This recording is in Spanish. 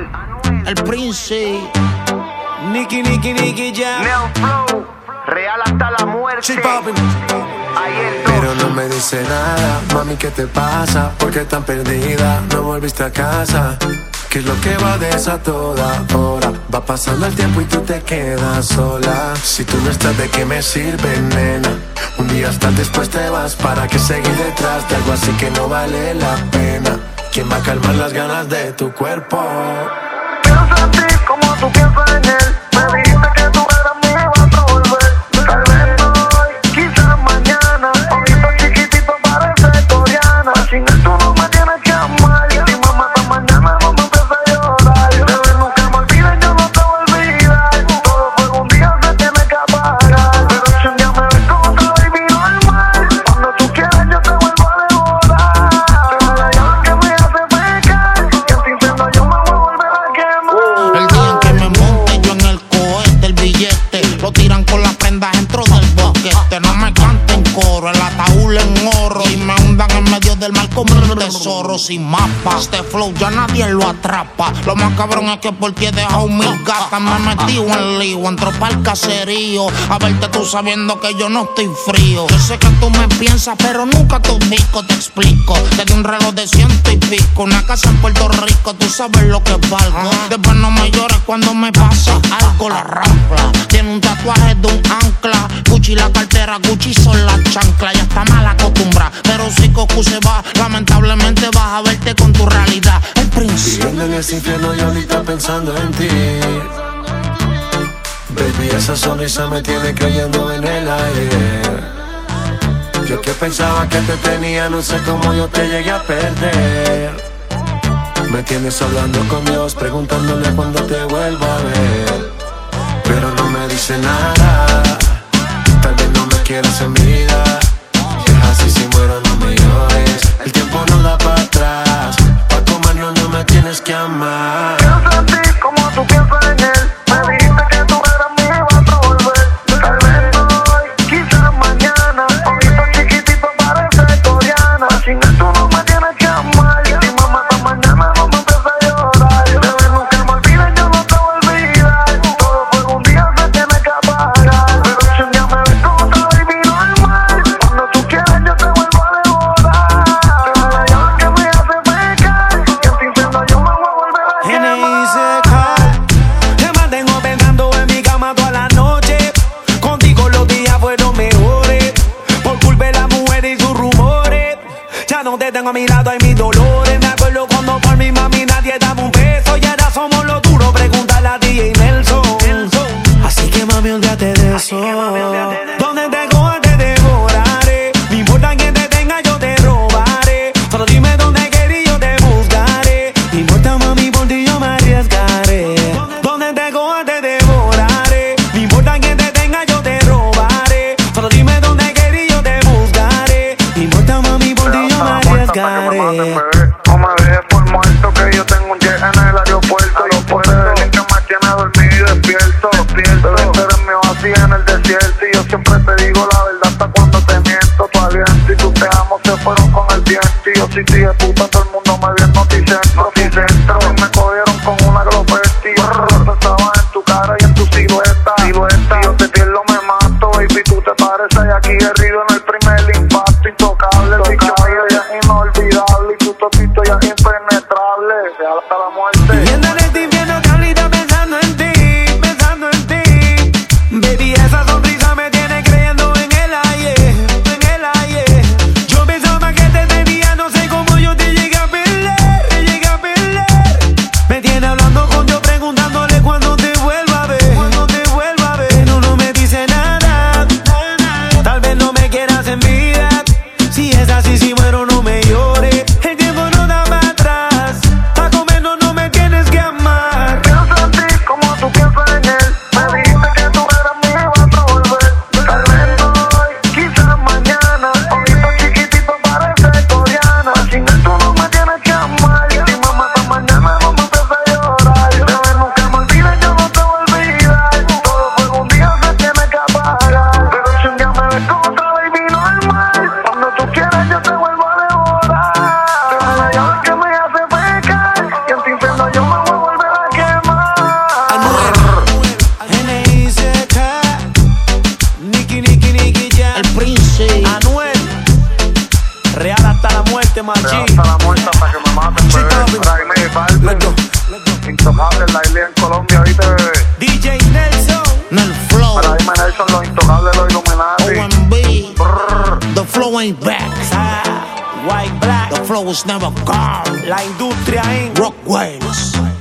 el Prince, Nicky Jam, Neo Flow, real hasta la muerte. Pero no me dice nada, mami, ¿qué te pasa? ¿Por qué tan perdida? No volviste a casa. ¿Qué es lo que va de esa toda hora? Va pasando el tiempo y tú te quedas sola. Si tú no estás, ¿de qué me sirve, nena? Un día estás, después te vas. ¿Para qué seguir detrás de algo así que no vale la pena? ¿Quién va a calmar las ganas de tu cuerpo? Pienso en ti como tú piensas en él. Me dijiste que tú eras mi y vas a volver. Tal vez no hoy, quizás mañana. Ojito chiquitito parece coreana. Sin él tú no me tienes que amar. Y si mamá hasta mañana no me empieza a llorar. Bebé, nunca me olvides, yo no te voy a olvidar. Todo por un día se tiene que apagar. Pero si un día me ves como otra baby normal, cuando tú quieras yo te vuelvo a devorar. Pero la llave que me hace pecar, que sin siendo yo me voy a volver a quemar. el día en que me monte yo en el cohete, el billete lo tiran con las prendas dentro del boquete. No me canten coro, el ataúd en oro y me hundan en medio del mar como un tesoro sin mapa. Este flow ya nadie lo atrapa. Lo más cabrón es que por ti he dejado mis gatas. Me he metido en lío, entro pa'l caserío a verte tú sabiendo que yo no estoy frío. Yo sé que tú me piensas pero nunca te ubico. Te explico, te di un reloj de 100 y pico, una casa en Puerto Rico, tú sabes lo que valgo. Después no me llores cuando me pasa algo. La rampla tiene un tatuaje de un ancla, Gucci la cartera, Gucci son las chanclas. Ya está mal acostumbrada, pero si Cocu se va, lamentablemente vas a verte con tu realidad. El príncipe Viviendo en ese infierno y ahorita pensando en ti. Baby, esa sonrisa me tiene creyendo en el aire. Yo que pensaba que te tenía, no sé cómo yo te llegué a perder. Me tienes hablando con Dios, preguntándole cuándo te vuelvo a ver. Pero no me dice nada, tal vez no me quieras en vida. Si es así, si muero no me llores, el tiempo no da para atrás. Pa' comernos no me tienes que amar. Pienso en ti como tú piensas en él. Me dijiste que tú eras mi y vas a volver. Tal vez no hoy, quizás mañana. Ojito chiquitito parece coreana. Sin él tú no me tienes que amar. Y si mamá hasta mañana no me empieza a llorar. Bebé, nunca me olvides, yo no te voy a olvidar. Todo por un día se tiene que apagar. Pero si un día me ves como otra baby normal, cuando tú quieras yo te vuelvo a devorar. Pero la llave que me hace pecar, que sin siendo yo me voy a volver a quemar. te mantengo pensando en mi cama toda la noche. Contigo los días fueron mejores, por culpa de la mujer y sus rumores. Ya no te tengo a mi lado, hay mis dolores. Me acuerdo cuando por mi mami nadie daba un beso. Y ahora somos los duros, pregúntale a DJ Nelson. Así que mami, olvídate de eso. Donde te cojas te devoraré. No importa quién te tenga, yo te robaré. Solo dime dónde quieres y yo te buscaré. No importa mami, por ti yo me arriesgaré. Donde te cojas te devoraré. No importa quién te tenga, yo te robaré. Solo dime dónde quieres y yo te buscaré. No importa mami, por ti yo me arriesgaré. No me dejes por muerto, que yo tengo un jet en el aeropuerto. Los poderes que me tiene dormido y despierto. Bebé, tú eres mi oasis en el desierto. Y yo siempre te digo la verdad hasta cuando te miento. Tu aliento y tus te amo se fueron con el viento. Y yo sí de puta, todo el mundo me vio en Noticentro. Y me cogieron con una glopesti. Yo estaba en tu cara y en tu silueta. Si yo te pierdo me mato, baby, tú te pareces a Jackie Guerrero en el primer impacto. Intocable, el bicho mío ya es inolvidable. Y tu totito ya es impenetrable. Real hasta la muerte. Viviendo en este infierno, Carlita, pensando en ti, pensando en ti. Baby, esa sonrisa me tiene creyendo en el aire, en el aire. Yo pensaba que te tenía, no sé cómo yo te llegué a perder, te llegué a perder. Me tiene hablando con Dios, preguntándole cuándo te vuelva a ver, cuándo te vuelva a ver. Pero no me dice nada, tal vez no me quieras en vida. Si es así, si muero no me llores. El tiempo no da para atrás, pa' comernos no me tienes que amar. Real hasta la muerte, Real machi. hasta la muerte hasta que me maten, Sí, bebé. papi. Raimi, Balvin, Intocable, la isla en Colombia, ¿viste, bebé? DJ Nelson. Nel flow, Para irme Nelson, los intocables, los Illuminati. OMB, Brrr. the flow ain't back. White Black. The flow is never gone. La industria en Rock waves.